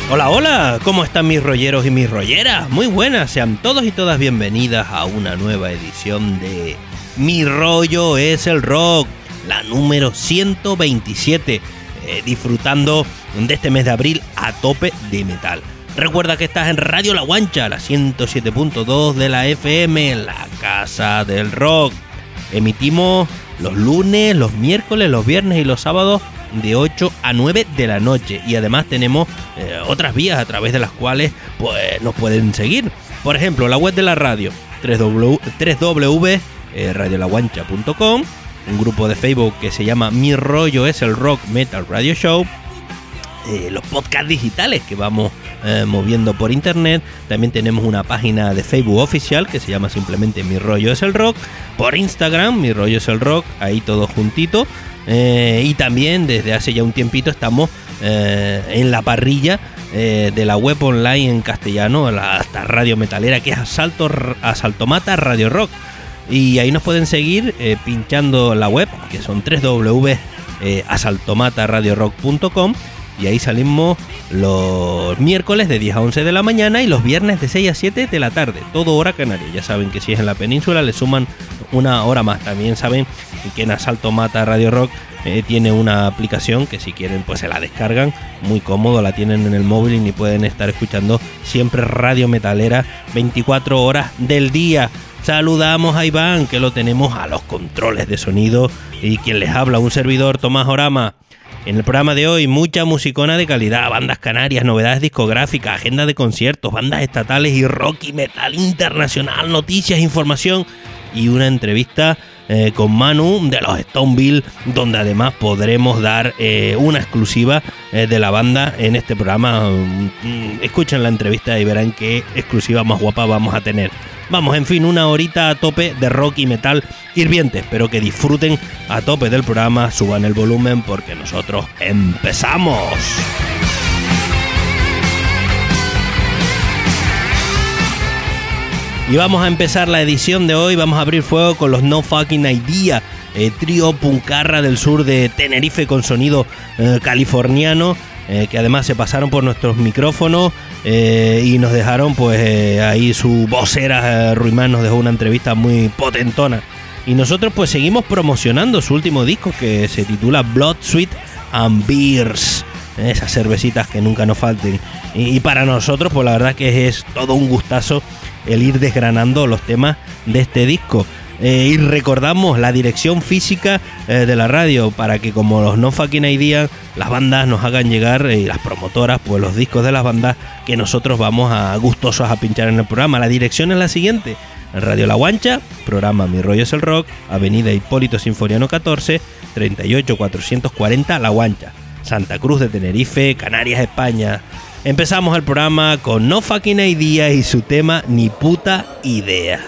Hola, hola, ¿cómo están mis rolleros y mis rolleras? Muy buenas, sean todos y todas bienvenidas a una nueva edición de Mi Rollo es el Rock, la número 127, disfrutando de este mes de abril a tope de metal. Recuerda que estás en Radio La Guancha, la 107.2 de la FM, la casa del rock. Emitimos los lunes, los miércoles, los viernes y los sábados de 8 a 9 de la noche, y además tenemos otras vías a través de las cuales pues nos pueden seguir. Por ejemplo, la web de la radio, www.radiolaguancha.com, un grupo de Facebook que se llama Mi Rollo es el Rock Metal Radio Show, los podcasts digitales que vamos moviendo por internet. También tenemos una página de Facebook oficial que se llama simplemente Mi Rollo es el Rock, por Instagram Mi Rollo es el Rock, ahí todo juntito. Y también desde hace ya un tiempito estamos en la parrilla de la web online en castellano, hasta radio metalera, que es Asaltomata Radio Rock, y ahí nos pueden seguir pinchando la web, que son www.asaltomataradiorock.com, y ahí salimos los miércoles de 10 a 11 de la mañana y los viernes de 6 a 7 de la tarde, todo hora canaria. Ya saben que si es en la península le suman una hora más. También saben que en Asalto Mata Radio Rock tiene una aplicación que si quieren pues se la descargan, muy cómodo, la tienen en el móvil y pueden estar escuchando siempre radio metalera 24 horas del día. Saludamos a Iván, que lo tenemos a los controles de sonido, y quien les habla, un servidor, Tomás Orama. En el programa de hoy, mucha musicona de calidad, bandas canarias, novedades discográficas, agenda de conciertos, bandas estatales y rock y metal internacional, noticias, información y una entrevista con Manu de los Stoneville, donde además podremos dar una exclusiva de la banda en este programa. Escuchen la entrevista y verán qué exclusiva más guapa vamos a tener. Vamos, en fin, una horita a tope de rock y metal hirviente. Espero que disfruten a tope del programa, suban el volumen porque nosotros empezamos. Y vamos a empezar la edición de hoy, vamos a abrir fuego con los No Fucking Idea, trío puncarra del sur de Tenerife con sonido californiano, que además se pasaron por nuestros micrófonos y nos dejaron pues ahí su vocera Ruimán nos dejó una entrevista muy potentona, y nosotros pues seguimos promocionando su último disco que se titula Blood, Sweat and Beers, esas cervecitas que nunca nos falten, y para nosotros pues la verdad que es todo un gustazo el ir desgranando los temas de este disco. Y recordamos la dirección física de la radio para que, como los No Fucking Idea, las bandas nos hagan llegar, y las promotoras pues los discos de las bandas que nosotros vamos a gustosos a pinchar en el programa. La dirección es la siguiente: Radio La Guancha, programa Mi Rollo es el Rock, Avenida Hipólito Sinforiano 14, 38440 La Guancha, Santa Cruz de Tenerife, Canarias, España. Empezamos el programa con No Fucking Idea y su tema Ni Puta Idea.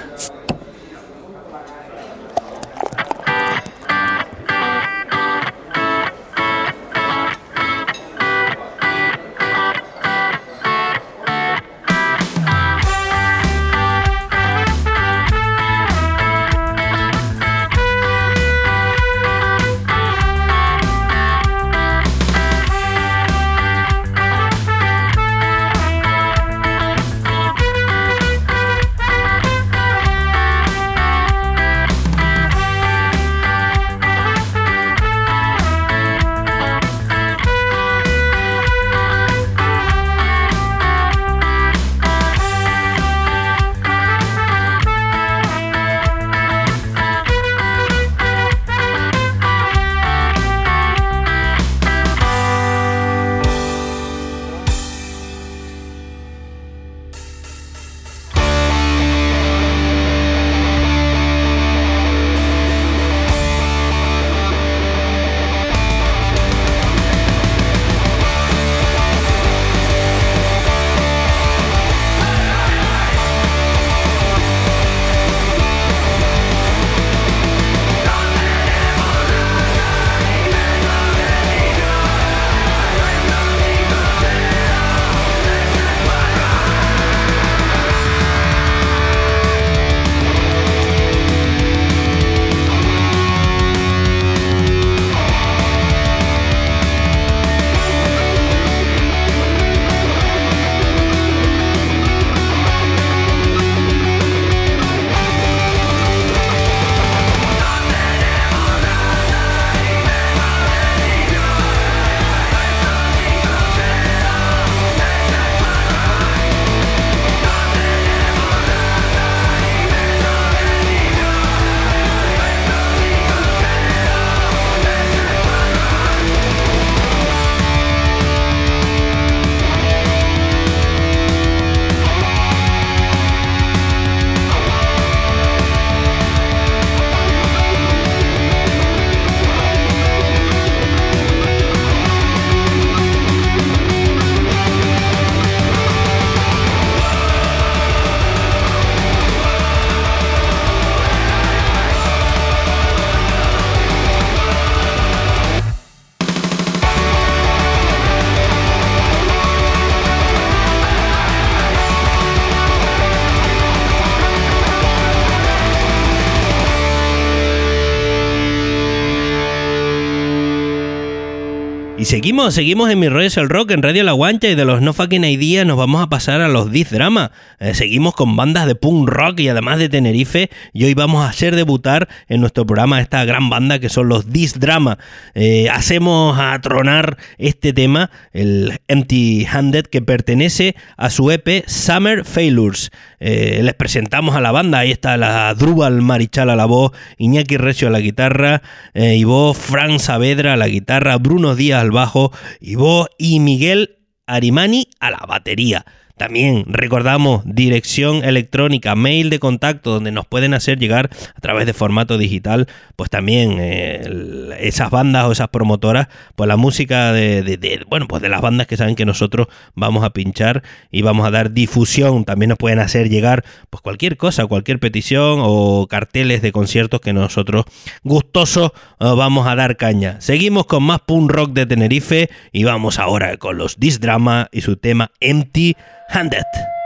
Y seguimos en Mi Rollo es el Rock, en Radio La Guancha, y de los No Fucking Idea nos vamos a pasar a los This Drama. Seguimos con bandas de punk rock y además de Tenerife, y hoy vamos a hacer debutar en nuestro programa esta gran banda que son los This Drama. Hacemos a tronar este tema, el Empty Handed, que pertenece a su EP Summer Failures. Les presentamos a la banda, ahí está la Drúbal Marichal a la voz, Iñaki Recio a la guitarra, y voz Fran Saavedra a la guitarra, Bruno Díaz al bajo y voz y Miguel Arimani a la batería. También recordamos dirección electrónica, mail de contacto donde nos pueden hacer llegar a través de formato digital, pues también esas bandas o esas promotoras, pues la música pues de las bandas que saben que nosotros vamos a pinchar y vamos a dar difusión. También nos pueden hacer llegar pues cualquier cosa, cualquier petición o carteles de conciertos que nosotros gustosos vamos a dar caña. Seguimos con más punk rock de Tenerife y vamos ahora con los This Drama y su tema Empty Handed.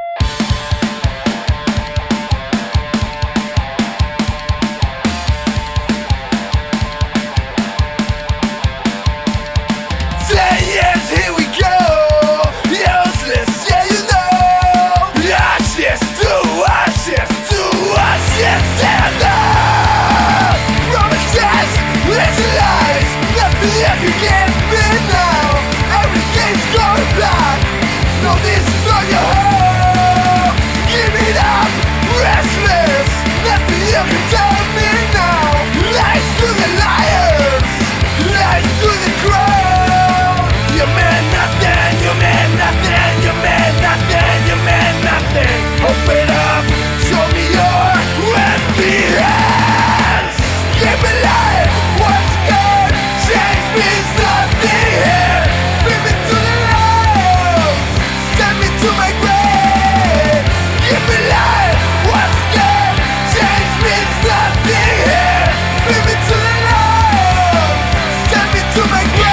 Open up, show me your empty hands. Give me life, what's good? Change means nothing here. Bring me to the light, send me to my grave. Give me life, what's good? Change means nothing here. Bring me to the light, send me to my grave.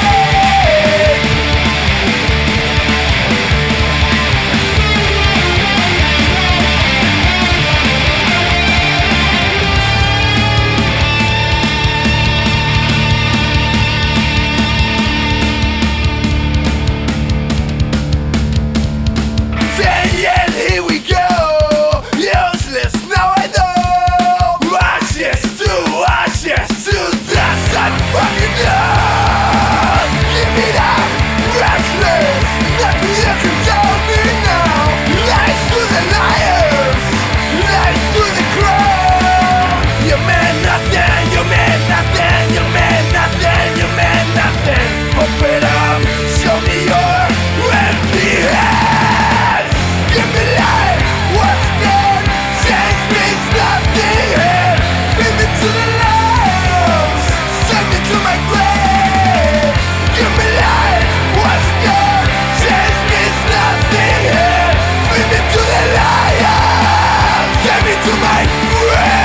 Open up, show me your empty hands. Give me life, what's good? Change means nothing here. Bring me to the light, send me to my grave. Give me life, what's good? Change means nothing here. Bring me to the light, send me to my grave.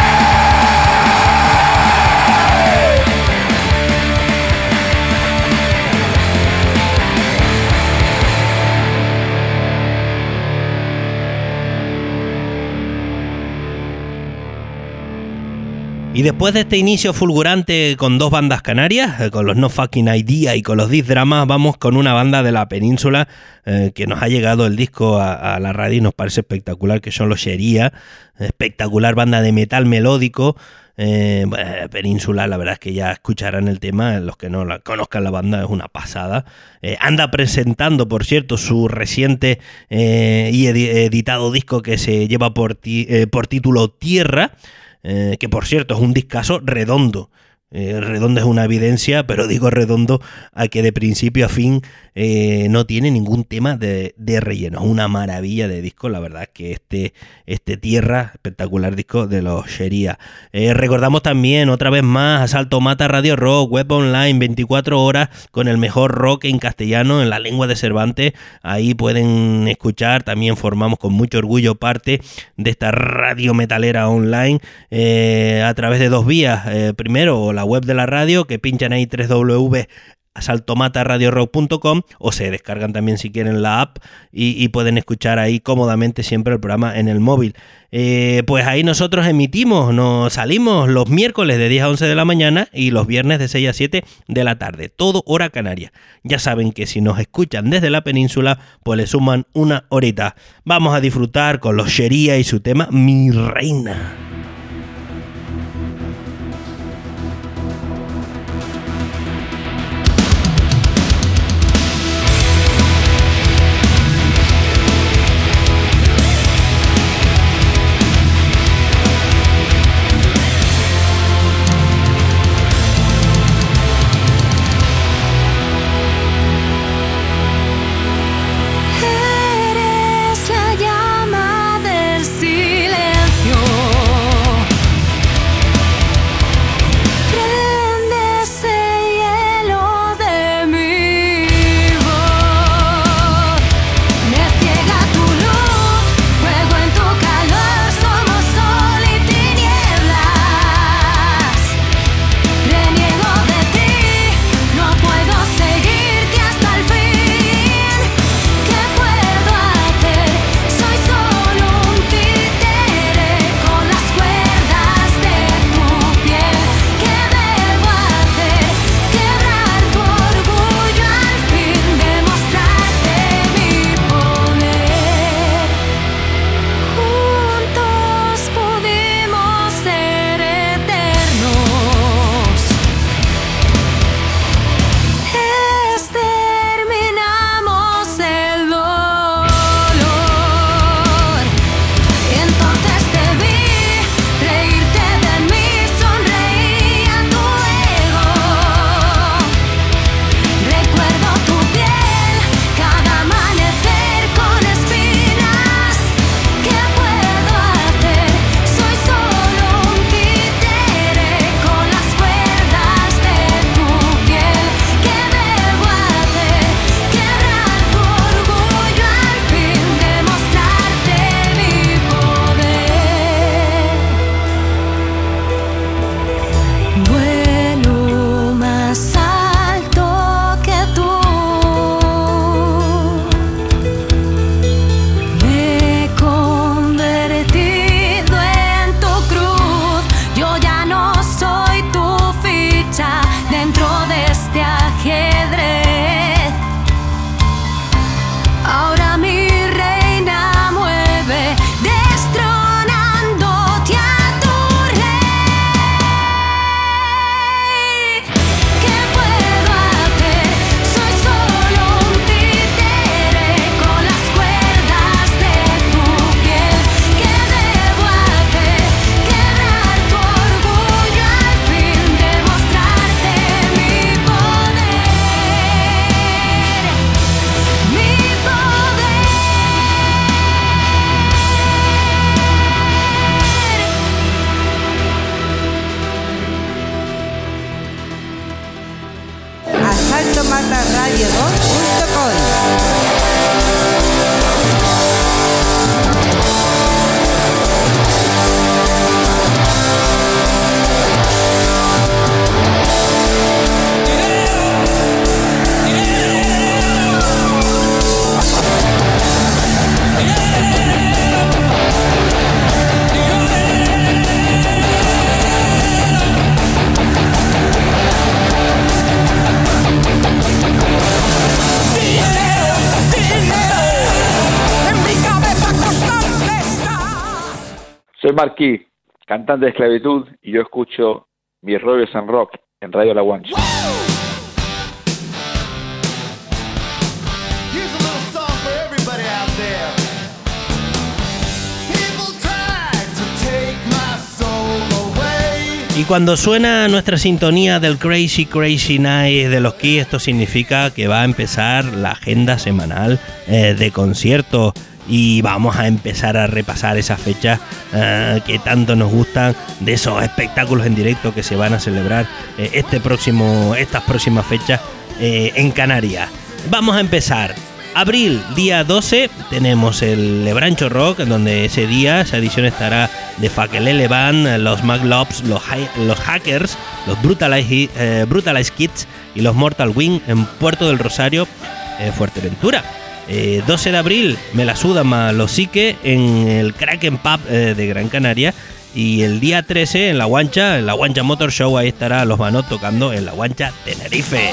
Y después de este inicio fulgurante con dos bandas canarias, con los No Fucking Idea y con los This Drama, vamos con una banda de la península que nos ha llegado el disco a la radio y nos parece espectacular, que son los Sheria, espectacular banda de metal melódico. Península, la verdad es que ya escucharán el tema, los que no la conozcan la banda es una pasada. Anda presentando, por cierto, su reciente y editado disco que se lleva por título Tierra, que por cierto es un discazo redondo. Redondo es una evidencia, pero digo redondo a que de principio a fin no tiene ningún tema de relleno. Es una maravilla de disco, la verdad es que este Tierra, espectacular disco de los Sheria. Recordamos también otra vez más Asalto Mata Radio Rock, web online 24 horas con el mejor rock en castellano en la lengua de Cervantes. Ahí pueden escuchar, también formamos con mucho orgullo parte de esta radio metalera online a través de dos vías. Primero la web de la radio, que pinchan ahí saltomataradiorock.com, o se descargan también si quieren la app y pueden escuchar ahí cómodamente siempre el programa en el móvil. Pues ahí nosotros nos salimos los miércoles de 10 a 11 de la mañana y los viernes de 6 a 7 de la tarde, todo hora canaria. Ya saben que si nos escuchan desde la península, pues le suman una horita. Vamos a disfrutar con los Sheria y su tema Mi Reina. Soy Marquis, cantante de Esclavitud, y yo escucho Mis Rollos en Rock en Radio La Guancha. Y cuando suena nuestra sintonía del Crazy Crazy Night de los Kiss, esto significa que va a empezar la agenda semanal de conciertos. Y vamos a empezar a repasar esas fechas que tanto nos gustan, de esos espectáculos en directo que se van a celebrar estas próximas fechas en Canarias. Vamos a empezar. Abril, día 12, tenemos el Lebrancho Rock, donde esa edición estará de Fakelele Band, los Maglobs, los Hackers, los Brutalize Kids y los Mortal Wing en Puerto del Rosario, Fuerteventura. 12 de abril, Me la suda más los Psique en el Kraken Pub de Gran Canaria. Y el día 13 en La Guancha Motor Show, ahí estará Los Manot tocando en La Guancha, Tenerife.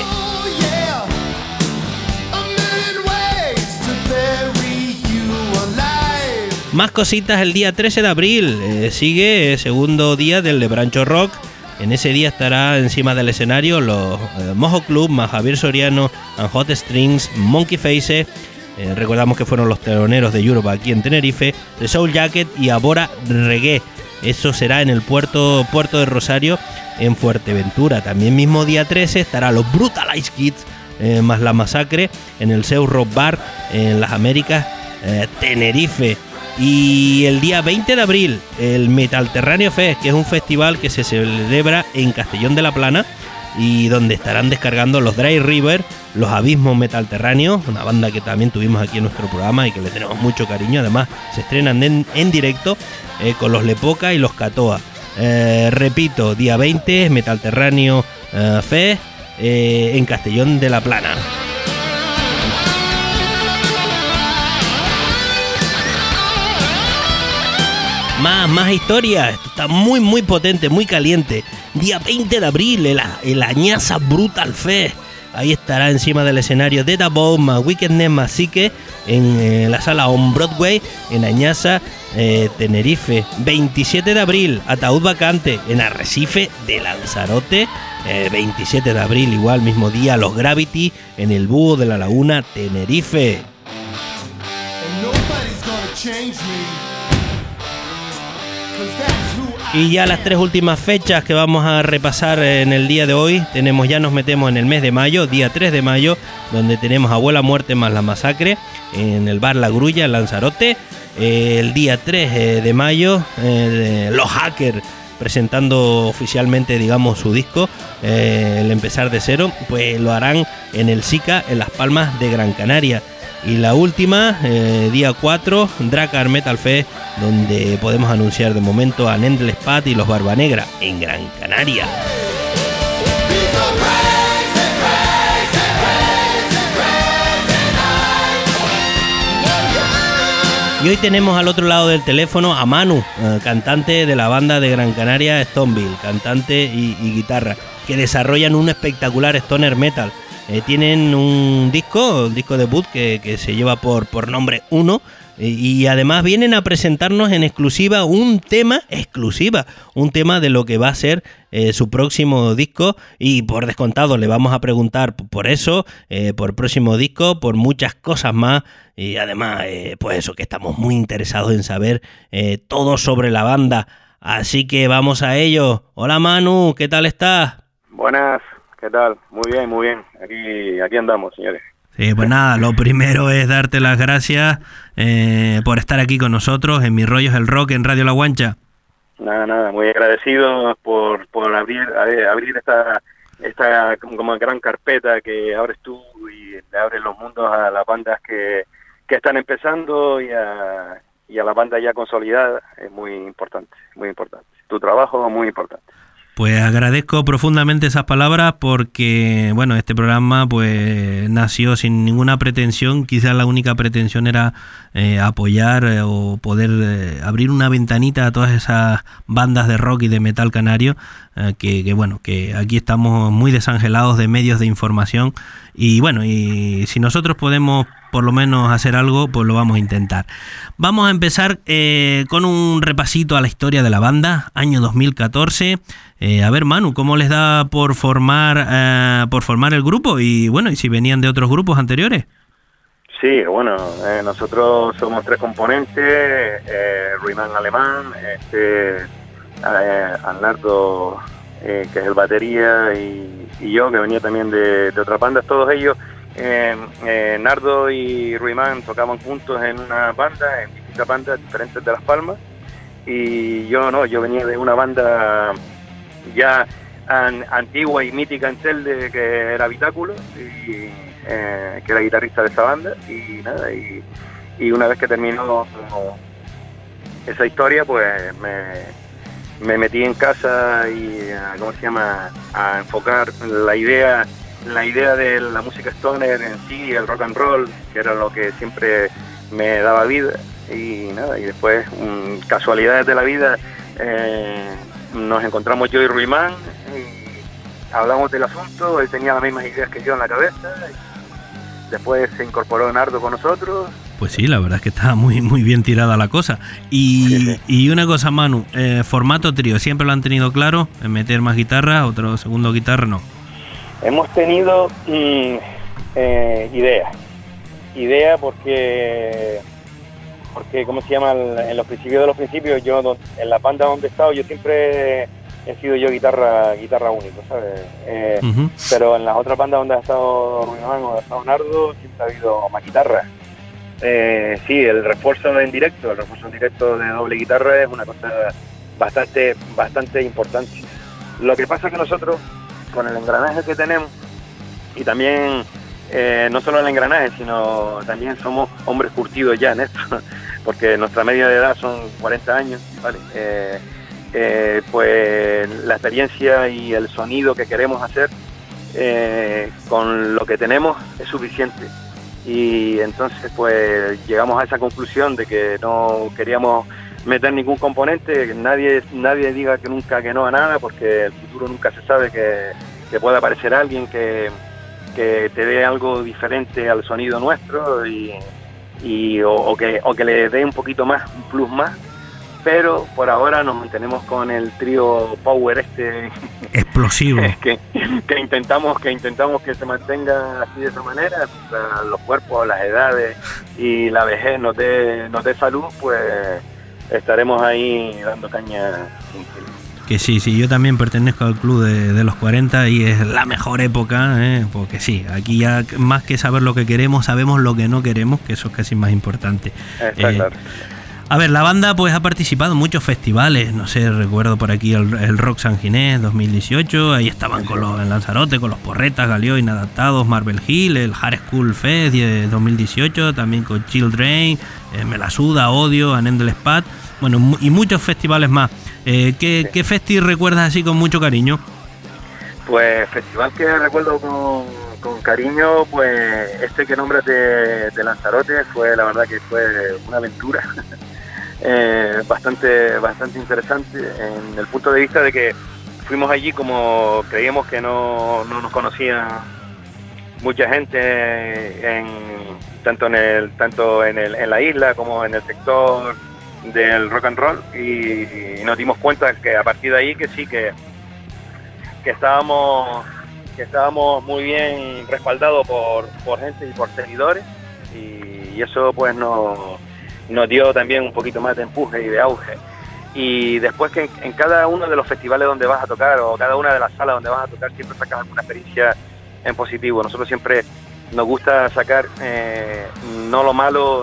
Más cositas el día 13 de abril, sigue segundo día del Lebrancho Rock. En ese día estará encima del escenario los Mojo Club, más Javier Soriano, and Hot Strings, Monkey Face. Recordamos que fueron los teloneros de Europe aquí en Tenerife, The Soul Jacket y Abora Reggae. Eso será en el puerto de Rosario, en Fuerteventura. También mismo día 13 estará los Brutalize Kids, más La Masacre, en el Seu Rock Bar, en las Américas, Tenerife. Y el día 20 de abril, el Metalterráneo Fest, que es un festival que se celebra en Castellón de la Plana y donde estarán descargando los Dry River, los Abismos Metalterráneos, una banda que también tuvimos aquí en nuestro programa y que le tenemos mucho cariño. Además, se estrenan en directo con los Lepoca y los Catoa. Repito, día 20, Metalterráneo Fest en Castellón de la Plana. Más historias. Esto está muy potente, muy caliente. Día 20 de abril, el Añaza Brutal Fest. Ahí estará encima del escenario Dead Above más Wickedness más Psique en la sala On Broadway en Añaza, Tenerife. 27 de abril, Ataúd Vacante en Arrecife de Lanzarote. 27 de abril, igual mismo día, los Gravity en el Búho de la Laguna, Tenerife. Y ya las tres últimas fechas que vamos a repasar en el día de hoy, nos metemos en el mes de mayo, día 3 de mayo, donde tenemos Abuela Muerte más La Masacre, en el bar La Grulla, en Lanzarote. El día 3 de mayo, los Hackers, presentando oficialmente, digamos, su disco, El Empezar de Cero, pues lo harán en el SICA, en Las Palmas de Gran Canaria. Y la última, día 4, Dracar Metal Fest, donde podemos anunciar de momento a Endless Path y los Barba Negra en Gran Canaria. Y hoy tenemos al otro lado del teléfono a Manu, cantante de la banda de Gran Canaria Stoneville, cantante y guitarra, que desarrollan un espectacular stoner metal. Tienen un disco debut que se lleva por nombre 1, y además vienen a presentarnos en exclusiva un tema de lo que va a ser su próximo disco, y por descontado le vamos a preguntar por eso, por próximo disco, por muchas cosas más, y además pues eso, que estamos muy interesados en saber todo sobre la banda, así que vamos a ello. Hola Manu, ¿qué tal estás? Buenas. ¿Qué tal? Muy bien. Aquí andamos, señores. Sí, pues nada, lo primero es darte las gracias por estar aquí con nosotros en Mi Rollo es el Rock en Radio La Guancha. Nada, muy agradecido por abrir esta como gran carpeta que abres tú y le abres los mundos a las bandas que están empezando y a la banda ya consolidada. Es muy importante. Tu trabajo es muy importante. Pues agradezco profundamente esas palabras porque, bueno, este programa pues nació sin ninguna pretensión. Quizás la única pretensión era apoyar o poder abrir una ventanita a todas esas bandas de rock y de metal canario que aquí estamos muy desangelados de medios de información y bueno, y si nosotros podemos por lo menos hacer algo, pues lo vamos a intentar. Vamos a empezar con un repasito a la historia de la banda, año 2014. A ver, Manu, ¿cómo les da por formar el grupo? Y bueno, ¿y si venían de otros grupos anteriores? Sí, bueno, nosotros somos 3 componentes, Ruimán Alemán, Arnaldo, que es el batería, y yo, que venía también de otras bandas. Todos ellos, Nardo y Ruimán tocaban juntos en una banda, en distintas bandas diferentes de Las Palmas, y yo venía de una banda ya antigua y mítica en Telde, que era Habitáculo, y que era guitarrista de esa banda, y nada, y una vez que terminó esa historia, pues me metí en casa y a enfocar la idea de la música stoner en sí, el rock and roll, que era lo que siempre me daba vida. Y nada, y después, casualidades de la vida, nos encontramos yo y Ruimán y hablamos del asunto. Él tenía las mismas ideas que yo en la cabeza. Después se incorporó Nardo con nosotros. Pues sí, la verdad es que está muy muy bien tirada la cosa. Y una cosa, Manu, formato trío, ¿siempre lo han tenido claro? ¿Meter más guitarra, otro segundo guitarra? No. Hemos tenido idea porque ¿cómo se llama? En los principios de los principios, yo en la banda donde he estado, yo siempre he sido yo guitarra único, ¿sabes? Pero en las otras bandas donde ha estado Ruimán o ha estado Nardo, siempre ha habido más guitarra. Sí, el refuerzo en directo de doble guitarra es una cosa bastante importante. Lo que pasa es que nosotros, con el engranaje que tenemos, y también no solo el engranaje, sino también somos hombres curtidos ya en esto, porque nuestra media de edad son 40 años, ¿vale? Pues la experiencia y el sonido que queremos hacer con lo que tenemos es suficiente. Y entonces pues llegamos a esa conclusión de que no queríamos meter ningún componente, que nadie diga que nunca que no a nada, porque el futuro nunca se sabe, que pueda aparecer alguien que te dé algo diferente al sonido nuestro o que le dé un poquito más, un plus más. Pero por ahora nos mantenemos con el trío power explosivo que intentamos que se mantenga así, de esa manera. Los cuerpos, las edades y la vejez nos dé salud, pues estaremos ahí dando caña sin fin. Que sí, yo también pertenezco al club de los 40 y es la mejor época, porque sí, aquí ya más que saber lo que queremos, sabemos lo que no queremos, que eso es casi más importante. Está claro. A ver, la banda pues ha participado en muchos festivales, no sé, recuerdo por aquí el Rock San Ginés 2018, ahí estaban en Lanzarote, con los Porretas, Galeó, Inadaptados, Marble Hill, el Hard School Fest 2018, también con Children, Me la Suda, Odio, An Endless Path, bueno, y muchos festivales más. ¿Qué festi recuerdas así con mucho cariño? Pues festival que recuerdo con cariño, pues este que nombras de Lanzarote, la verdad que fue una aventura bastante interesante, en el punto de vista de que fuimos allí como creíamos que no nos conocía mucha gente tanto en la isla como en el sector del rock and roll, y nos dimos cuenta que a partir de ahí que sí que estábamos muy bien respaldados por gente y por seguidores, y eso pues nos dio también un poquito más de empuje y de auge. Y después que en cada uno de los festivales donde vas a tocar, o cada una de las salas donde vas a tocar, siempre sacas alguna experiencia en positivo. Nosotros siempre nos gusta sacar no lo malo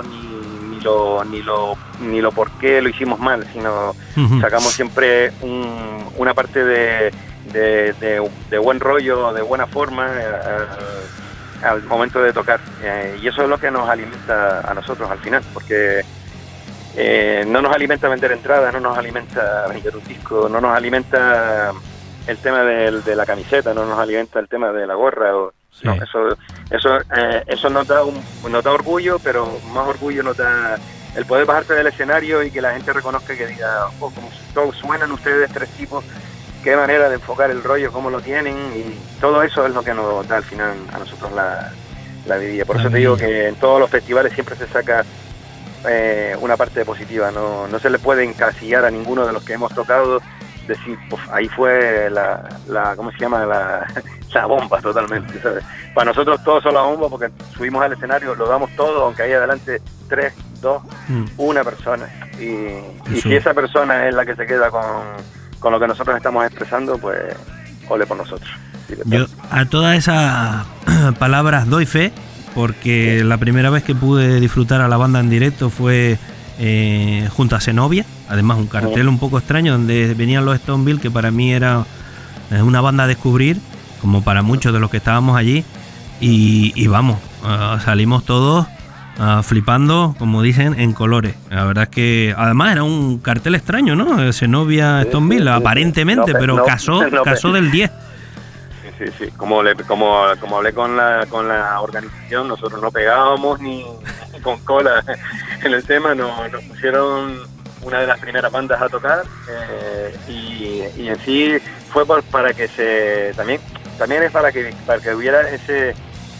ni lo por qué lo hicimos mal, sino sacamos siempre una parte de buen rollo, de buena forma al momento de tocar, y eso es lo que nos alimenta a nosotros al final, porque no nos alimenta vender entradas, no nos alimenta vender un disco, no nos alimenta el tema de la camiseta, no nos alimenta el tema de la gorra, sí. No, eso nos da orgullo, pero más orgullo nos da el poder bajarte del escenario y que la gente reconozca, que diga, como todos suenan ustedes tres tipos, qué manera de enfocar el rollo, cómo lo tienen, y todo eso es lo que nos da al final a nosotros la vidilla. Por eso te digo que en todos los festivales siempre se saca una parte positiva, no se le puede encasillar a ninguno de los que hemos tocado, decir, pues ahí fue ¿cómo se llama? La bomba totalmente, ¿sabes? Para nosotros todos son la bomba, porque subimos al escenario, lo damos todo, aunque haya adelante 3, 2, una persona, y si esa persona es la que se queda con lo que nosotros estamos expresando, pues ole por nosotros. Yo a todas esas palabras doy fe, porque la primera vez que pude disfrutar a la banda en directo fue junto a Zenobia, además un cartel un poco extraño donde venían los Stoneville, que para mí era una banda a descubrir, como para muchos de los que estábamos allí, y vamos, salimos todos flipando, como dicen, en colores. La verdad es que además era un cartel extraño, ¿no? Zenobia Stoneville, aparentemente, pero casó del 10. Sí. Como hablé con la organización, nosotros no pegábamos ni con cola en el tema, nos pusieron una de las primeras bandas a tocar, y en sí fue para que también es para que hubiera ese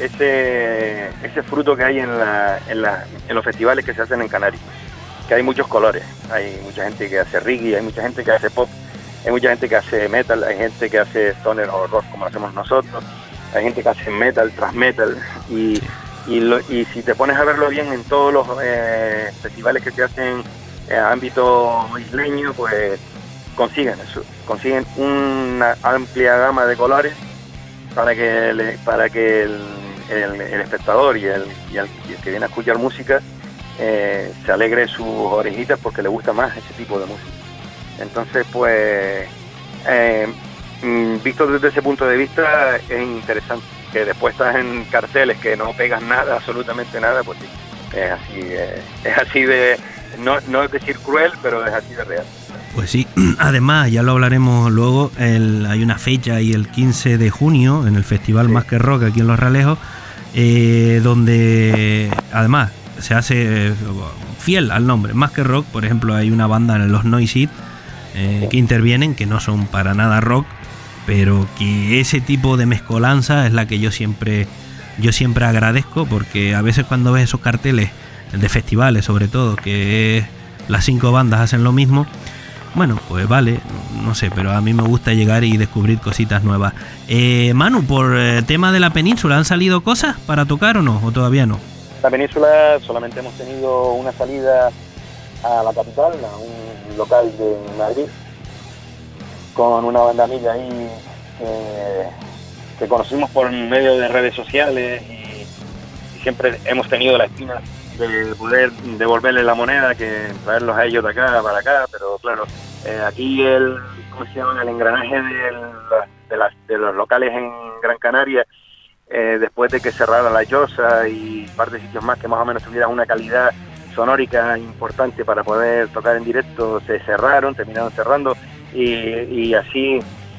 fruto que hay en los festivales que se hacen en Canarias, que hay muchos colores, hay mucha gente que hace reggae, hay mucha gente que hace pop, hay mucha gente que hace metal, hay gente que hace stoner o rock como lo hacemos nosotros, hay gente que hace metal, thrash metal, y si te pones a verlo bien en todos los festivales que se hacen en ámbito isleño, pues consiguen una amplia gama de colores para que el espectador y el que viene a escuchar música se alegre sus orejitas porque le gusta más ese tipo de música. Entonces, pues, visto desde ese punto de vista, es interesante. Que después estás en carteles que no pegas nada, absolutamente nada, pues sí, es así de, no es decir cruel, pero es así de real. Pues sí, además, ya lo hablaremos luego, hay una fecha ahí el 15 de junio en el Festival Más que Rock aquí en Los Realejos, donde además se hace fiel al nombre, Más que Rock. Por ejemplo, hay una banda en los Noisy que intervienen, que no son para nada rock, pero que ese tipo de mezcolanza es la que yo siempre agradezco, porque a veces cuando ves esos carteles de festivales, sobre todo, que las 5 bandas hacen lo mismo, bueno, pues vale, no sé, pero a mí me gusta llegar y descubrir cositas nuevas. Manu, por tema de la península, ¿han salido cosas para tocar o no? ¿O todavía no? La península solamente hemos tenido una salida a la capital, a un local de Madrid, con una banda amiga ahí que conocimos por medio de redes sociales, y siempre hemos tenido la espina de poder devolverle la moneda, que traerlos a ellos de acá para acá, pero claro, aquí el engranaje de los locales en Gran Canaria, después de que cerrara La Llosa y un par de sitios más que más o menos tuvieran una calidad sonórica importante para poder tocar en directo, terminaron cerrando, y así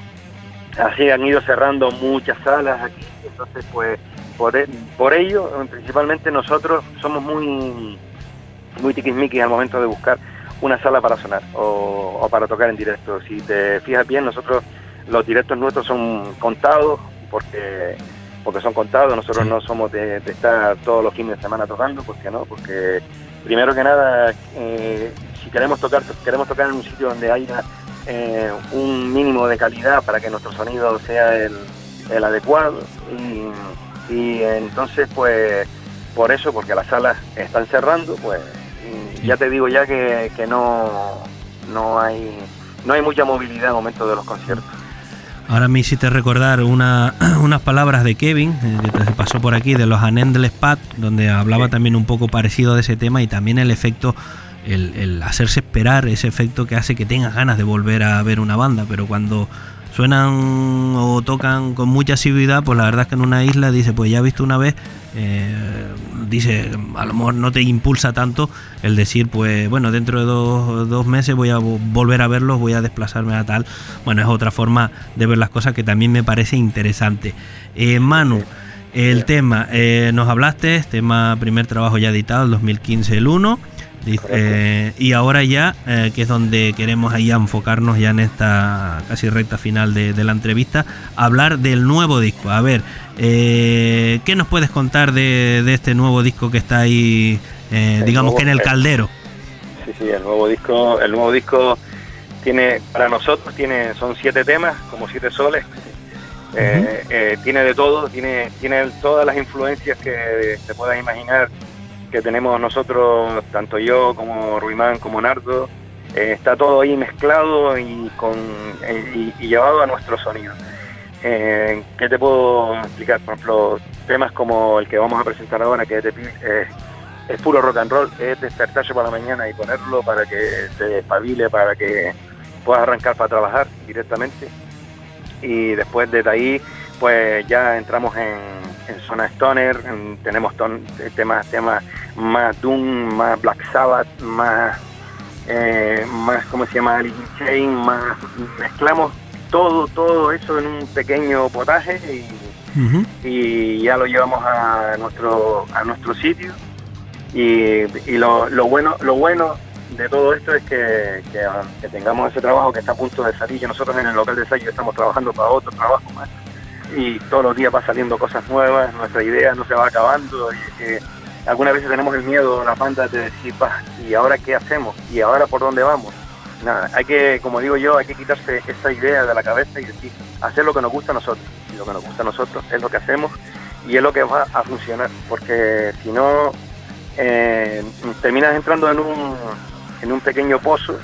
han ido cerrando muchas salas aquí. Entonces, pues por ello, principalmente nosotros somos muy tiquismiquis al momento de buscar una sala para sonar o para tocar en directo. Si te fijas bien, nosotros, los directos nuestros son contados, porque son contados. Nosotros no somos de estar todos los fines de semana tocando, porque primero que nada, si queremos tocar en un sitio donde haya un mínimo de calidad para que nuestro sonido sea el adecuado, y entonces, pues por eso, porque las salas están cerrando, pues ya te digo ya que no hay mucha movilidad al momento de los conciertos. Ahora me hiciste recordar unas palabras de Kevin, que se pasó por aquí, de los Unendless Path, donde hablaba también un poco parecido de ese tema, y también el efecto, el hacerse esperar, ese efecto que hace que tengas ganas de volver a ver una banda, pero cuando suenan o tocan con mucha asiduidad, pues la verdad es que en una isla, dice, pues ya he visto una vez, dice, a lo mejor no te impulsa tanto el decir, pues bueno, dentro de dos meses voy a volver a verlos, voy a desplazarme a tal. Bueno, es otra forma de ver las cosas que también me parece interesante. Manu, el tema, nos hablaste, primer trabajo ya editado, el 2015, el 1, y ahora ya, que es donde queremos ahí enfocarnos ya en esta casi recta final de la entrevista, hablar del nuevo disco. A ver, ¿qué nos puedes contar de este nuevo disco que está ahí, digamos que en el caldero? Sí, el nuevo disco tiene, para nosotros son 7 temas, como 7 soles. Tiene de todo, tiene todas las influencias que te puedas imaginar que tenemos nosotros, tanto yo como Ruimán como Nardo. Está todo ahí mezclado y llevado a nuestro sonido. ¿Qué te puedo explicar? Por ejemplo, temas como el que vamos a presentar ahora, que es puro rock and roll, es despertarse por la mañana y ponerlo para que te despabile, para que puedas arrancar para trabajar directamente. Y después de ahí, pues ya entramos en zona stoner, tenemos temas más Doom, más Black Sabbath, más ¿cómo se llama? Alice in Chains, más mezclamos todo eso en un pequeño potaje y ya lo llevamos a nuestro sitio y lo bueno de todo esto es que tengamos ese trabajo que está a punto de salir, que nosotros en el local de ensayo estamos trabajando para otro trabajo más y todos los días va saliendo cosas nuevas, nuestra idea no se va acabando y algunas veces tenemos el miedo, la banda, de decir, ¿y ahora qué hacemos? ¿Y ahora por dónde vamos? Nada, hay que, como digo yo, hay que quitarse esa idea de la cabeza y decir, hacer lo que nos gusta a nosotros. Y lo que nos gusta a nosotros es lo que hacemos y es lo que va a funcionar, porque si no, terminas entrando en un pequeño pozo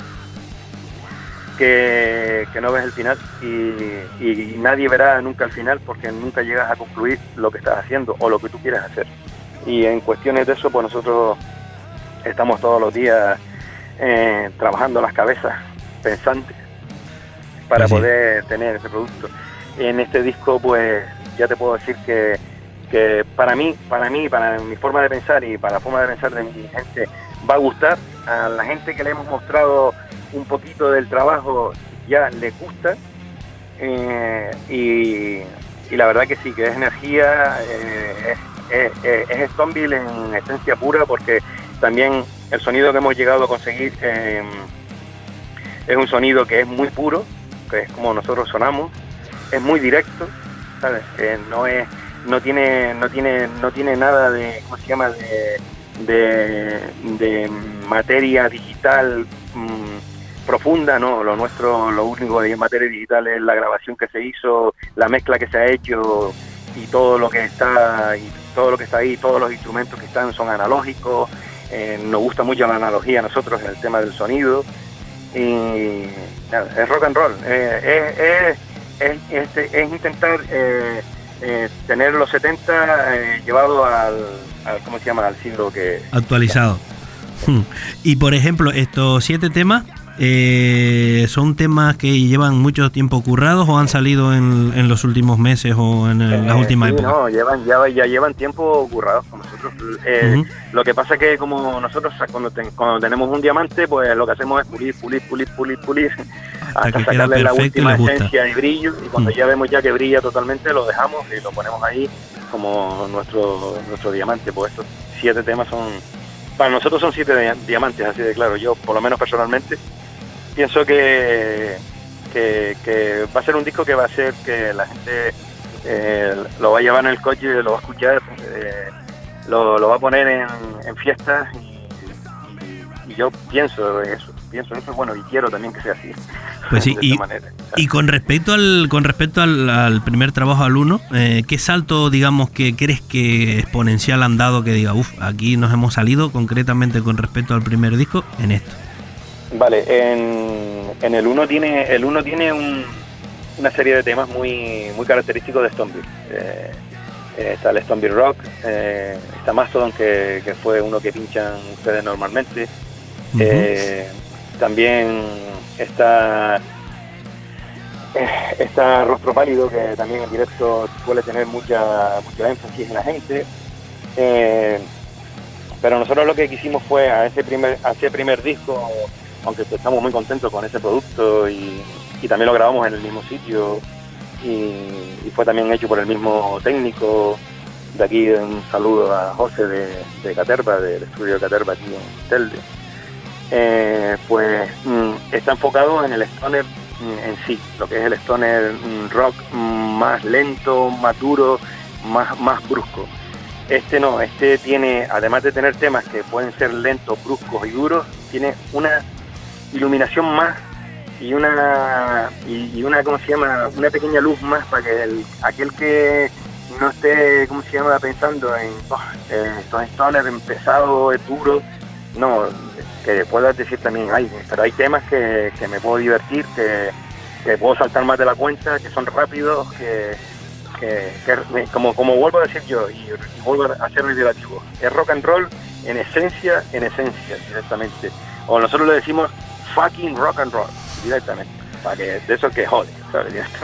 que no ves el final y nadie verá nunca el final porque nunca llegas a concluir lo que estás haciendo o lo que tú quieres hacer. Y en cuestiones de eso, pues nosotros estamos todos los días trabajando las cabezas pensantes para poder tener ese producto. En este disco, pues ya te puedo decir que para mí, para mi forma de pensar y para la forma de pensar de mi gente, va a gustar. A la gente que le hemos mostrado un poquito del trabajo ya le gusta y la verdad que sí, que es energía, es Stoneville en esencia pura, porque también el sonido que hemos llegado a conseguir es un sonido que es muy puro, que es como nosotros sonamos, es muy directo, ¿sabes? No tiene nada de, ¿cómo se llama?, de materia digital profunda, ¿no? Lo nuestro, lo único de materia digital es la grabación que se hizo, la mezcla que se ha hecho y todo lo que está ahí, todos los instrumentos que están son analógicos. Nos gusta mucho la analogía a nosotros en el tema del sonido y nada, es rock and roll, es intentar tener los 70 llevado al ¿cómo se llama?, al siglo que actualizado. Y por ejemplo, estos 7 temas ¿son temas que llevan mucho tiempo currados o han salido en los últimos meses o en las últimas épocas? No, ya llevan tiempo currados con nosotros. Lo que pasa es que como nosotros cuando tenemos un diamante, pues lo que hacemos es pulir hasta sacarle la última esencia y brillo, y cuando ya vemos ya que brilla totalmente, lo dejamos y lo ponemos ahí como nuestro diamante. Pues estos 7 temas para nosotros son 7 diamantes, así de claro. Yo, por lo menos personalmente, pienso que va a ser un disco que va a hacer que la gente lo va a llevar en el coche, lo va a escuchar, lo va a poner en fiestas y yo pienso eso, bueno, y quiero también que sea así. Pues sí, y con respecto al primer trabajo, al 1, ¿qué salto, digamos, que crees que exponencial han dado que diga, aquí nos hemos salido concretamente con respecto al primer disco en esto? Vale, en el 1 tiene una serie de temas muy característicos de Stoneville. Está el Stoneville Rock, está Mastodon, que fue uno que pinchan ustedes normalmente. También está Rostro Pálido, que también en directo suele tener mucha énfasis en la gente. Pero nosotros lo que quisimos fue a ese primer disco, aunque estamos muy contentos con ese producto y también lo grabamos en el mismo sitio y fue también hecho por el mismo técnico. De aquí un saludo a José de Caterva, del estudio de Caterva aquí en Telde. Pues está enfocado en el stoner en sí, lo que es el stoner rock más lento, más duro, más brusco. Este tiene, además de tener temas que pueden ser lentos, bruscos y duros, tiene una iluminación más y una ¿cómo se llama?, una pequeña luz más para que aquel que no esté, ¿cómo se llama?, pensando en estos stoners pesados, duros, no, que puedas decir también, pero hay temas que me puedo divertir, que puedo saltar más de la cuenta, que son rápidos, que como vuelvo a decir yo y vuelvo a ser reiterativo, es rock and roll en esencia directamente, o nosotros le decimos fucking rock and roll directamente, para que de eso que jode, ¿sabes? Directamente.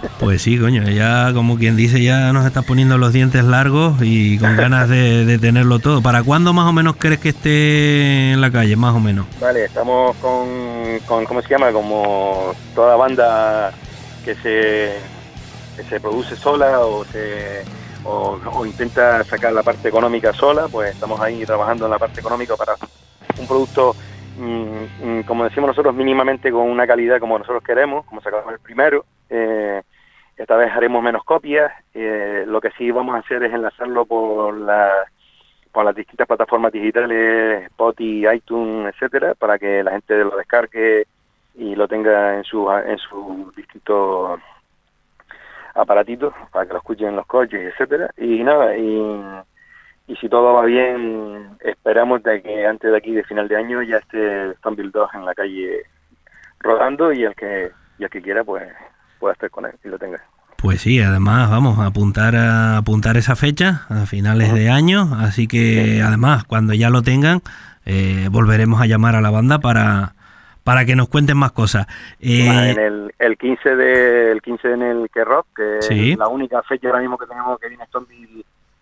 Pues sí, coño, ya como quien dice, ya nos estás poniendo los dientes largos y con ganas de tenerlo todo. ¿Para cuándo más o menos crees que esté en la calle, más o menos? Vale, estamos con ¿cómo se llama? Como toda banda que se produce sola o intenta sacar la parte económica sola, pues estamos ahí trabajando en la parte económica para un producto, como decimos nosotros, mínimamente con una calidad como nosotros queremos, como sacamos el primero. Esta vez haremos menos copias. Lo que sí vamos a hacer es enlazarlo por las distintas plataformas digitales, Spotify, iTunes, etcétera, para que la gente lo descargue y lo tenga en sus distintos aparatitos, para que lo escuchen en los coches, etcétera. Y nada, y si todo va bien, esperamos de que antes de aquí de final de año ya esté Stoneville 2 en la calle rodando, y el que quiera pues pueda estar con él y lo tenga. Pues sí, además vamos a apuntar esa fecha a finales de año, así que además cuando ya lo tengan volveremos a llamar a la banda para que nos cuenten más cosas. En el 15 en el Que Rock, que sí, es la única fecha ahora mismo que tenemos que viene Stoneville,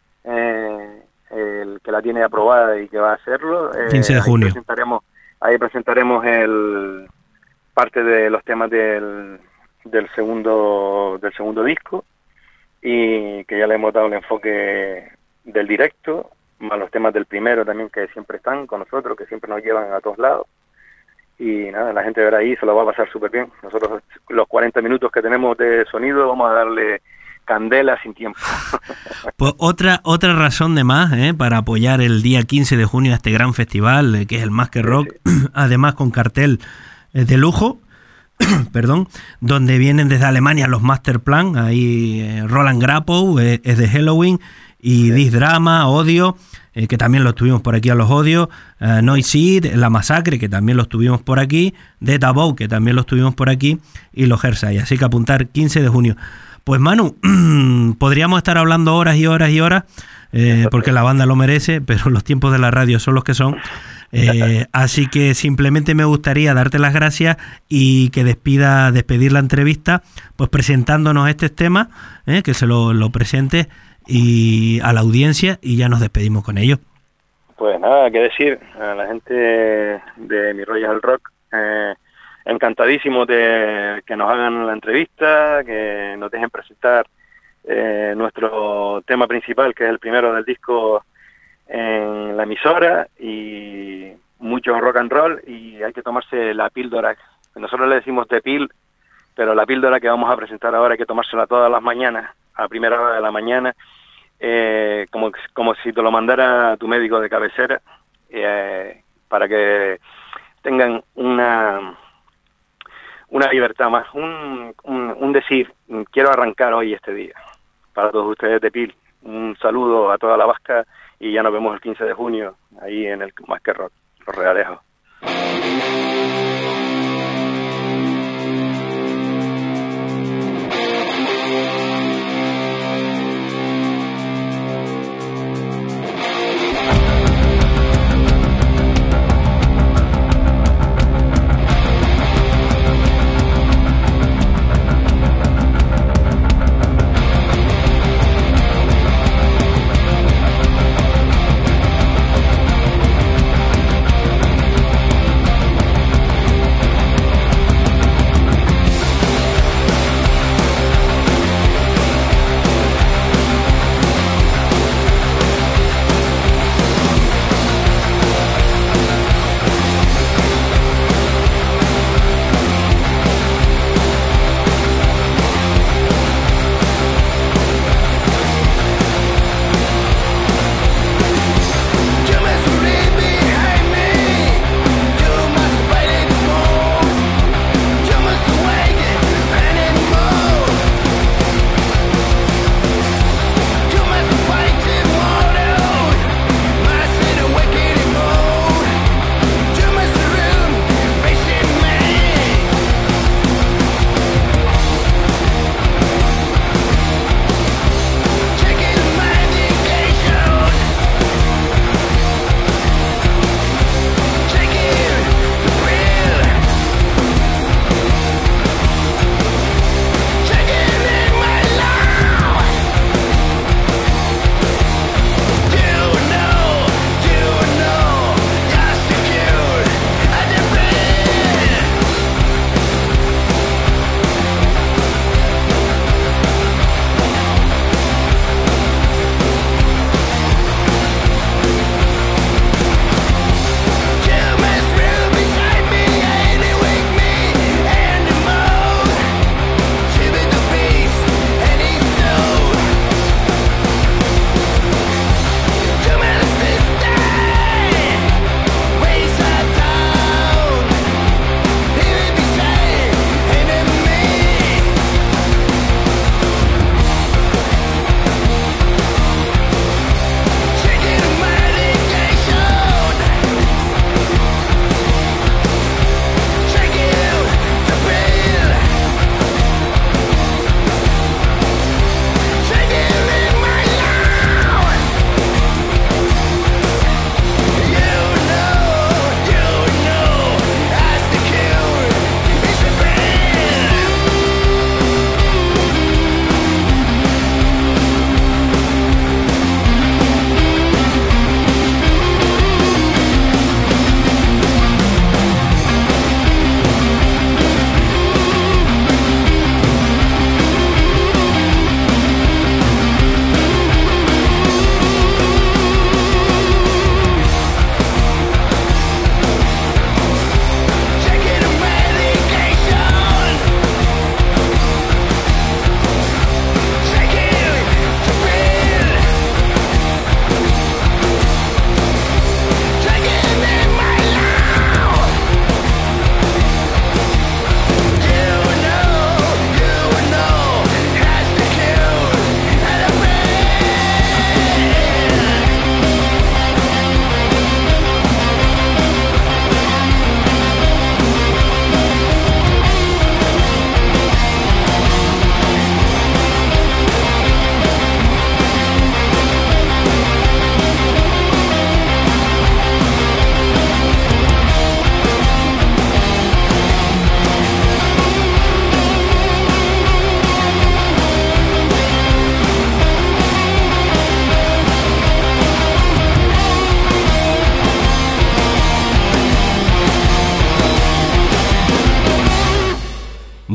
el que la tiene aprobada y que va a hacerlo. 15 de junio. Ahí presentaremos parte de los temas del segundo disco, y que ya le hemos dado el enfoque del directo, más los temas del primero también, que siempre están con nosotros, que siempre nos llevan a todos lados. Y nada, la gente verá ahí, se lo va a pasar súper bien. Nosotros los 40 minutos que tenemos de sonido vamos a darle candela sin tiempo. Pues otra razón de más para apoyar el día 15 de junio a este gran festival, que es el Más Que Rock, sí. Además con cartel de lujo, perdón, donde vienen desde Alemania los Masterplan, ahí Roland Grappow, es de Halloween, y This Drama, Odio, que también los tuvimos por aquí a los Odios, Noisy, La Masacre, que también los tuvimos por aquí, The Taboo, que también los tuvimos por aquí, y los Hersay, así que apuntar 15 de junio. Pues Manu, podríamos estar hablando horas y horas y horas, porque la banda lo merece, pero los tiempos de la radio son los que son. Así que simplemente me gustaría darte las gracias y que despedir la entrevista, pues presentándonos este tema, que se lo presentes y a la audiencia, y ya nos despedimos con ellos. Pues nada, que decir a la gente de Mi Rollo es el Rock, encantadísimos de que nos hagan la entrevista, que nos dejen presentar nuestro tema principal, que es el primero del disco, en la emisora, y mucho rock and roll, y hay que tomarse la píldora. Nosotros le decimos de pil, pero la píldora que vamos a presentar ahora hay que tomársela todas las mañanas, a primera hora de la mañana, como si te lo mandara tu médico de cabecera, para que tengan una libertad más, un decir, quiero arrancar hoy este día. Para todos ustedes de Pil, un saludo a toda la vasca, y ya nos vemos el 15 de junio ahí en el Más Que Rock, Los Realejos.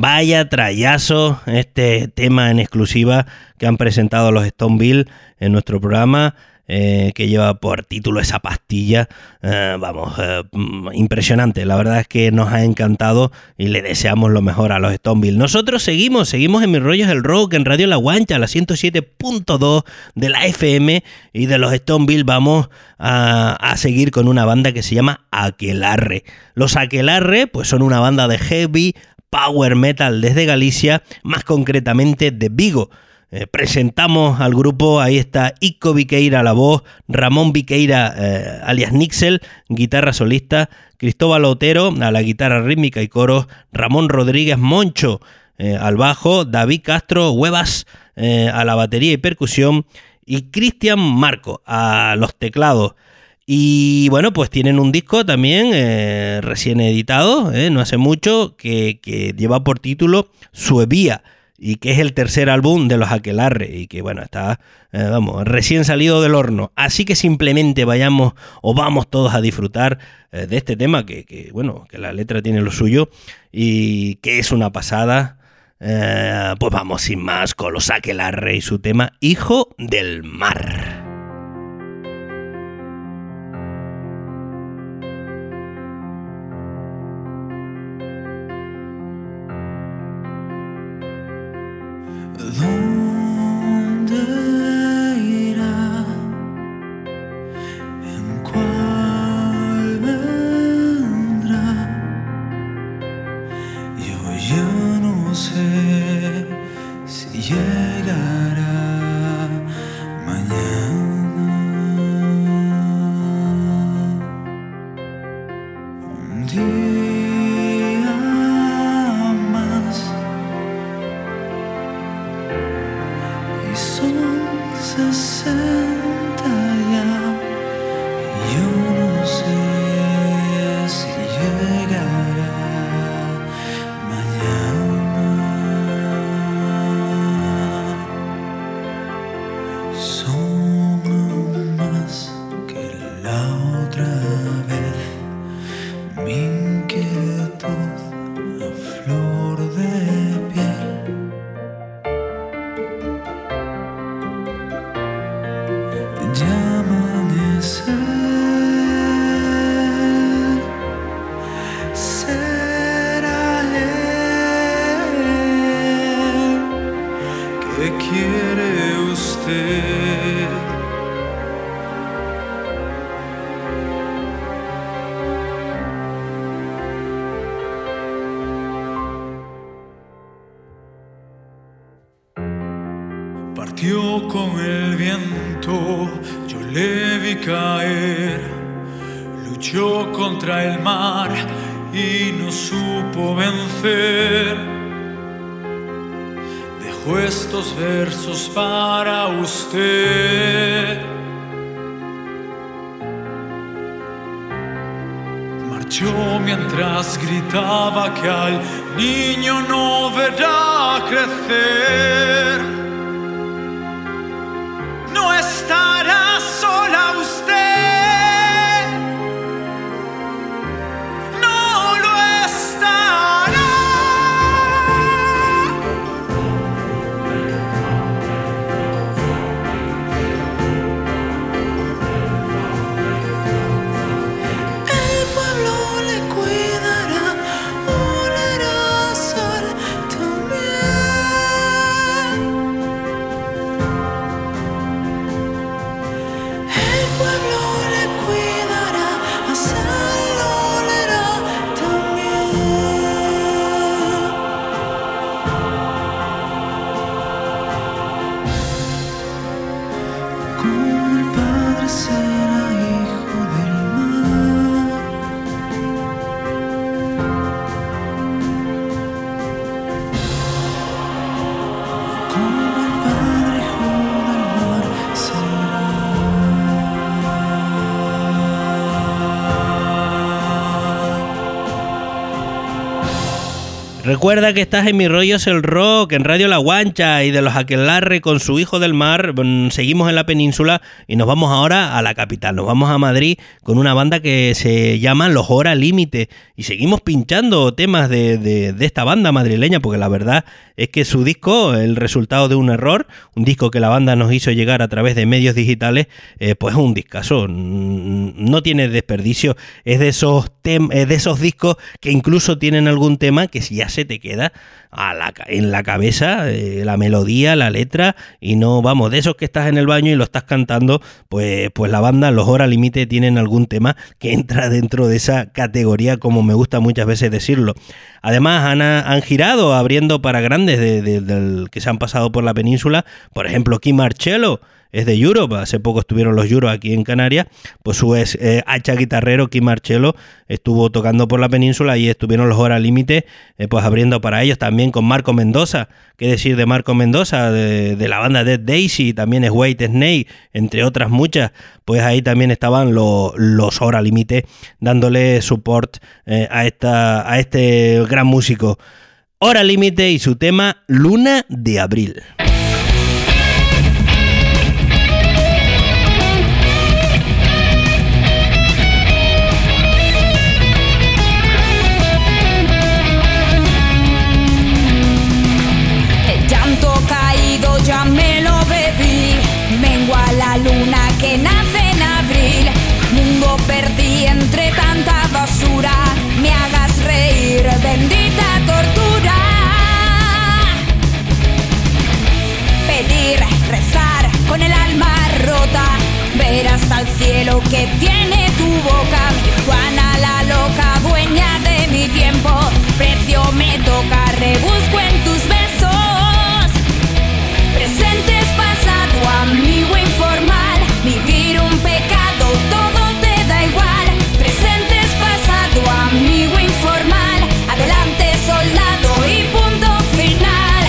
Vaya trayazo este tema en exclusiva que han presentado los Stoneville en nuestro programa, que lleva por título esa pastilla. Impresionante. La verdad es que nos ha encantado y le deseamos lo mejor a los Stoneville. Nosotros seguimos en Mis Rollos el Rock, en Radio La Guancha, la 107.2 de la FM, y de los Stoneville vamos a seguir con una banda que se llama Aquelarre. Los Aquelarre pues son una banda de heavy power metal desde Galicia, más concretamente de Vigo. Presentamos al grupo, ahí está Ico Viqueira a la voz, Ramón Viqueira alias Nixel, guitarra solista, Cristóbal Otero a la guitarra rítmica y coros, Ramón Rodríguez Moncho al bajo, David Castro Huevas a la batería y percusión, y Cristian Marco a los teclados. Y bueno, pues tienen un disco también recién editado, no hace mucho, que lleva por título Suevía, y que es el tercer álbum de los Aquelarre, y que bueno, está recién salido del horno. Así que simplemente vamos todos a disfrutar de este tema, que la letra tiene lo suyo y que es una pasada. Pues vamos sin más con los Aquelarre y su tema Hijo del Mar. ¿Dónde irá? ¿En cuál vendrá? Yo ya no sé si llegará mañana. Un día más. Y son 60 ya, y yo no sé si llegará mañana. Son más que la otra vez, mi inquietud a flor de piel. Ya amanecer, será él. ¿Qué quiere usted? Partió con el viento, yo le vi caer, luchó contra el mar y no supo vencer. Dejo estos versos para usted. Marchó mientras gritaba que al niño no verá crecer. No estará sola usted, no lo estará. El pueblo le cuidará, olerá sal también. Recuerda que estás en Mi Rollo es el Rock, en Radio La Guancha, y de los Aquelarre con su Hijo del Mar. Seguimos en la península y nos vamos ahora a la capital. Nos vamos a Madrid con una banda que se llama Los Hora Límite, y seguimos pinchando temas de esta banda madrileña, porque la verdad es que su disco, el resultado de un error, un disco que la banda nos hizo llegar a través de medios digitales, pues es un discazo, no tiene desperdicio. Es de esos discos que incluso tienen algún tema que ya se te queda en la cabeza, la melodía, la letra, y no, vamos, de esos que estás en el baño y lo estás cantando, pues la banda Los Hora Límite tienen algún tema que entra dentro de esa categoría, como me gusta muchas veces decirlo. Además han girado abriendo para grandes del que se han pasado por la península, por ejemplo Kim Marcello, es de Europe, hace poco estuvieron los Euros aquí en Canarias, pues su hacha guitarrero Kim Marcello estuvo tocando por la península y estuvieron Los Hora Límite pues abriendo para ellos, también con Marco Mendoza. ¿Qué decir de Marco Mendoza? De la banda Dead Daisy, también es White Snake, entre otras muchas, pues ahí también estaban los Hora Límite dándole support a este gran músico. Hora Límite y su tema Luna de Abril. Ya me lo bebí, mengua la luna que nace en abril. Mundo perdí entre tanta basura, me hagas reír, bendita tortura. Pedir, rezar con el alma rota, ver hasta el cielo que tiene tu boca. Juana la loca, dueña de mi tiempo, precio me toca, rebusco en tus besos. Presente es pasado, amigo informal, vivir un pecado, todo te da igual. Presente es pasado, amigo informal, adelante soldado y punto final.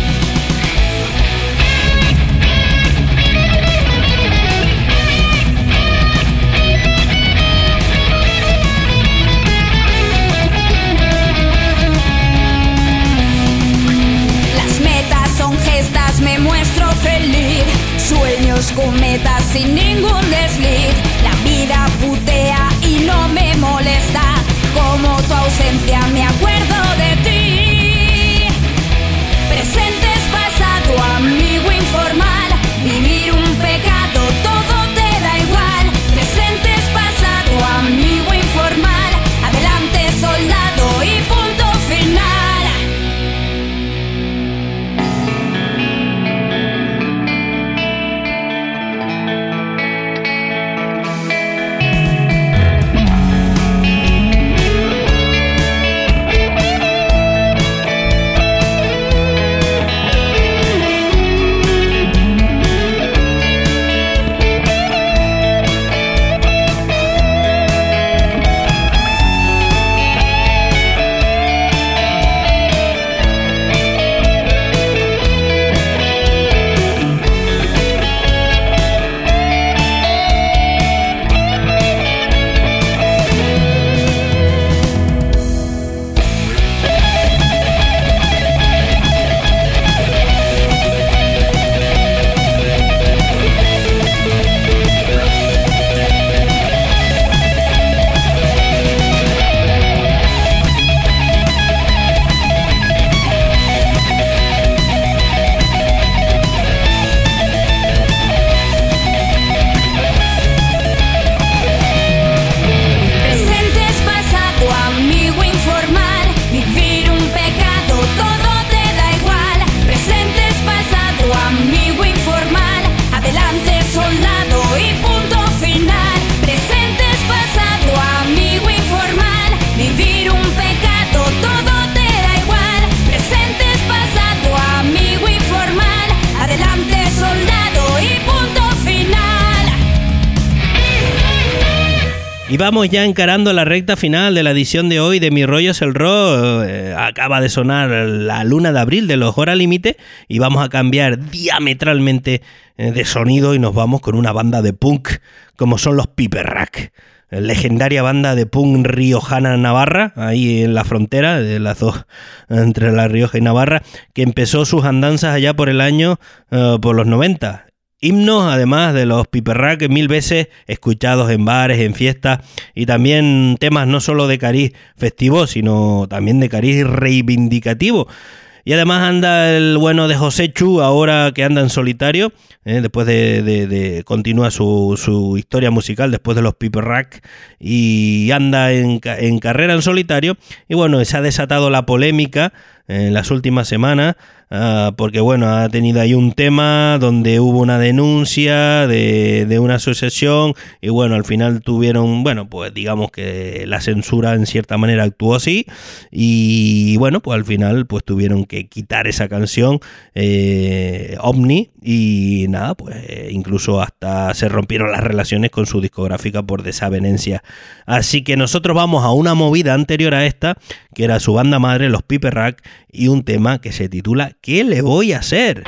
Las metas son gestas, me muestro feliz, sueños cometas sin ningún desliz. La vida putea y no me molesta, como tu ausencia me acuerdo de ti. Presente es pasado, amigo informal, vivir un pecado, todo te da igual. Presente es pasado, amigo informal, adelante soldado y punto final. Y vamos ya encarando la recta final de la edición de hoy de Mi Rollo es el Rock. Acaba de sonar la Luna de Abril de Los Hora Límite y vamos a cambiar diametralmente de sonido y nos vamos con una banda de punk como son los Piper Rack. legendaria banda de punk riojana-navarra, ahí en la frontera de las dos, entre La Rioja y Navarra, que empezó sus andanzas allá por el año, por los 90. Himnos, además de los Piperrack, 1000 veces escuchados en bares, en fiestas, y también temas no solo de cariz festivo, sino también de cariz reivindicativo. Y además anda el bueno de José Chu, ahora que anda en solitario, después de continúa su historia musical después de los Piperrack, y anda en carrera en solitario. Y bueno, se ha desatado la polémica en las últimas semanas, porque bueno, ha tenido ahí un tema donde hubo una denuncia de una asociación, y bueno, al final tuvieron, bueno, pues digamos que la censura en cierta manera actuó así, y bueno, pues al final pues tuvieron que quitar esa canción, Omni, y nada, pues incluso hasta se rompieron las relaciones con su discográfica por desavenencia. Así que nosotros vamos a una movida anterior a esta, que era su banda madre, los Piperrack, y un tema que se titula ¿Qué le voy a hacer?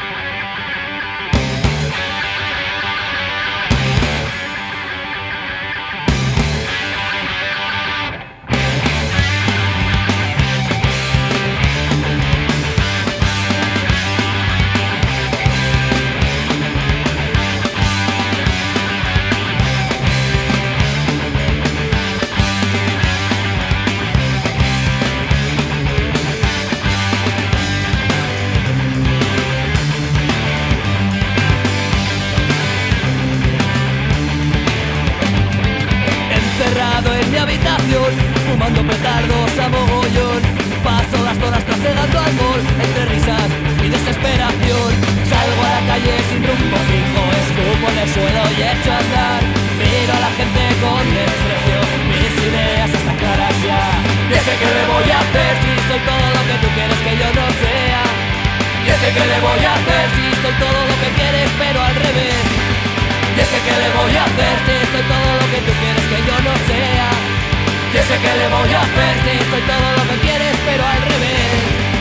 Fumando petardos a mogollón, paso las horas trasegando alcohol, entre risas y desesperación. Salgo a la calle sin rumbo fijo, escupo en el suelo y echo a andar. Miro a la gente con desprecio, mis ideas están claras ya. Y ese que le voy a hacer si soy todo lo que tú quieres que yo no sea. Y ese que le voy a hacer si soy todo lo que quieres pero al revés. Y ese que le voy a hacer si soy todo lo que tú quieres que yo no sea. Y ese que le voy a hacer si soy todo lo que quieres pero al revés.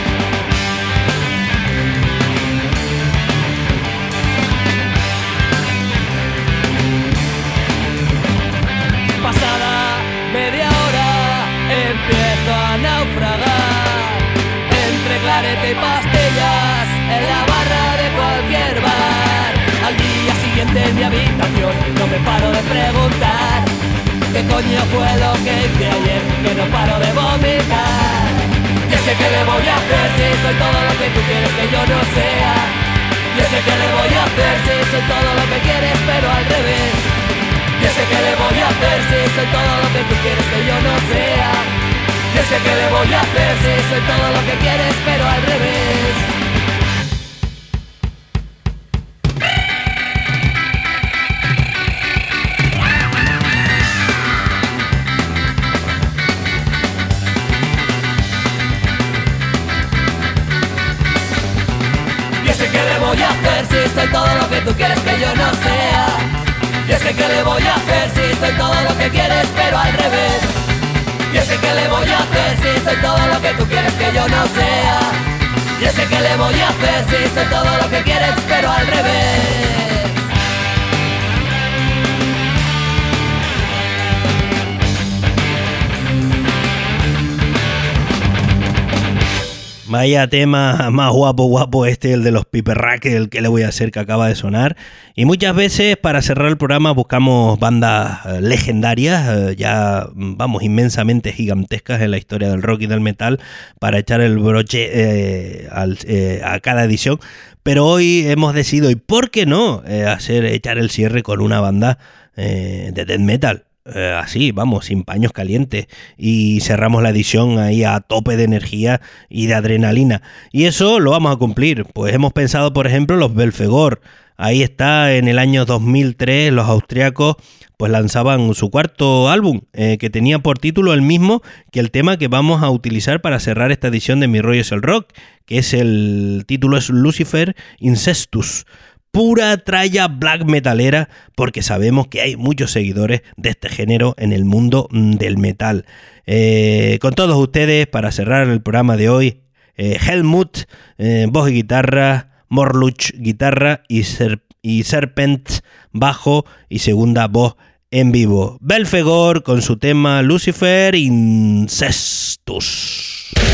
Pasada media hora empiezo a naufragar entre clarete y pastillas en la barra de cualquier bar. Al día siguiente en mi habitación no me paro de preguntar ¿qué coño fue lo que hice ayer? Que no paro de vomitar. Y ese que le voy a hacer si soy todo lo que tú quieres que yo no sea. Y ese que le voy a hacer si soy todo lo que quieres pero al revés. Y ese que le voy a hacer si soy todo lo que tú quieres que yo no sea. Y ese que le voy a hacer si soy todo lo que quieres pero al revés. Voy a hacer si soy todo lo que tú quieres que yo no sea. Y ese que le voy a hacer si soy todo lo que quieres pero al revés. Y ese que le voy a hacer si soy todo lo que tú quieres que yo no sea. Y ese que le voy a hacer si soy todo lo que quieres pero al revés. Vaya tema más guapo el de los Piperrack, el que le voy a hacer, que acaba de sonar. Y muchas veces para cerrar el programa buscamos bandas legendarias, ya vamos, inmensamente gigantescas en la historia del rock y del metal, para echar el broche a cada edición. Pero hoy hemos decidido, y por qué no, echar el cierre con una banda de death metal. Así, vamos, sin paños calientes, y cerramos la edición ahí a tope de energía y de adrenalina, y eso lo vamos a cumplir. Pues hemos pensado, por ejemplo, los Belfegor. Ahí está, en el año 2003 los austriacos pues lanzaban su cuarto álbum, que tenía por título el mismo que el tema que vamos a utilizar para cerrar esta edición de Mi Rollo es el Rock, que es el título es Lucifer Incestus. Pura tralla black metalera, porque sabemos que hay muchos seguidores de este género en el mundo del metal. Con todos ustedes, para cerrar el programa de hoy, Helmut, voz y guitarra, Morluch, guitarra, y Serpent, bajo y segunda voz en vivo. Belfegor con su tema Lucifer Incestus.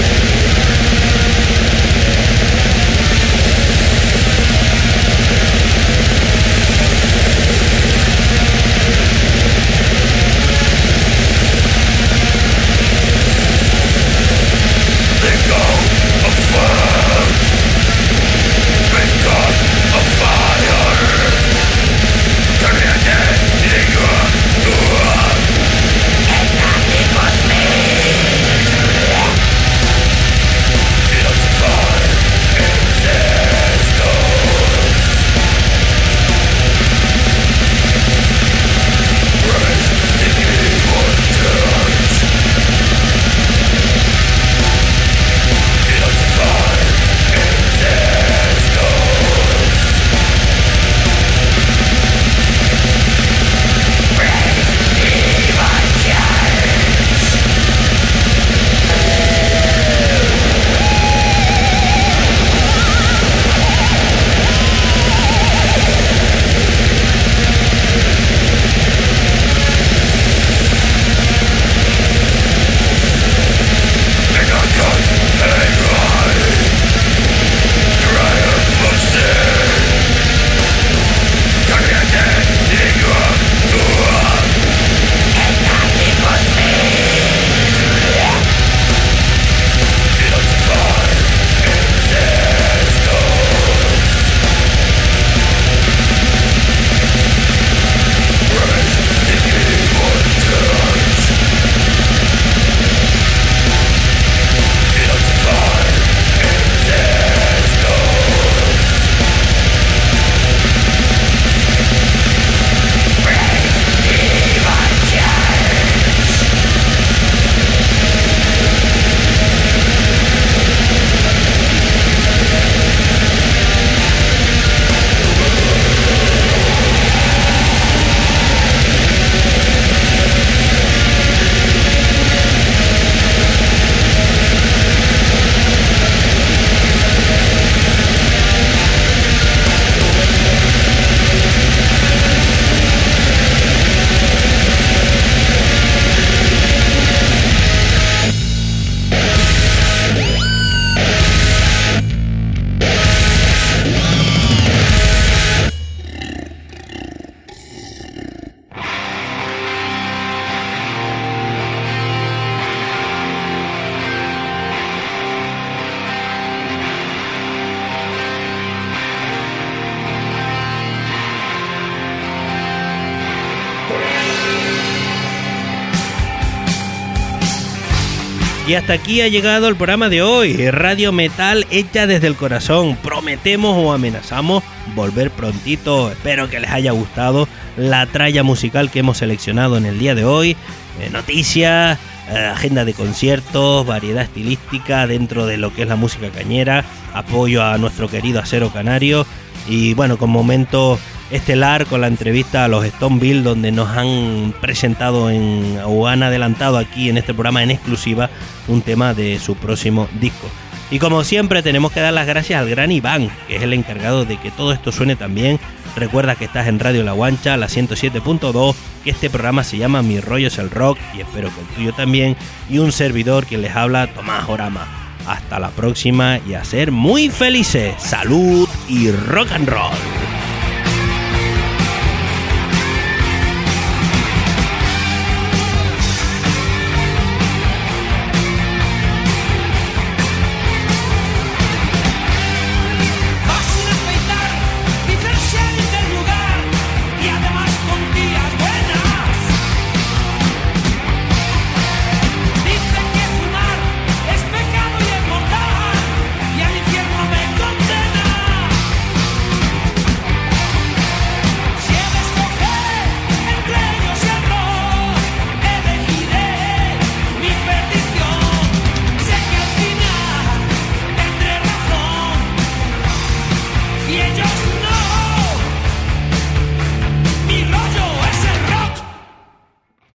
Y hasta aquí ha llegado el programa de hoy, Radio Metal hecha desde el corazón. Prometemos o amenazamos volver prontito. Espero que les haya gustado la tralla musical que hemos seleccionado en el día de hoy. Noticias, agenda de conciertos, variedad estilística dentro de lo que es la música cañera, apoyo a nuestro querido Acero Canario y bueno, con momento estelar con la entrevista a los Stoneville, donde nos han presentado o han adelantado aquí en este programa en exclusiva un tema de su próximo disco. Y como siempre tenemos que dar las gracias al gran Iván, que es el encargado de que todo esto suene tan bien. Recuerda que estás en Radio La Guancha, la 107.2, que este programa se llama Mi Rollo es el Rock y espero que el tuyo también. Y un servidor quien les habla, Tomás Orama. Hasta la próxima y a ser muy felices. Salud y rock and roll.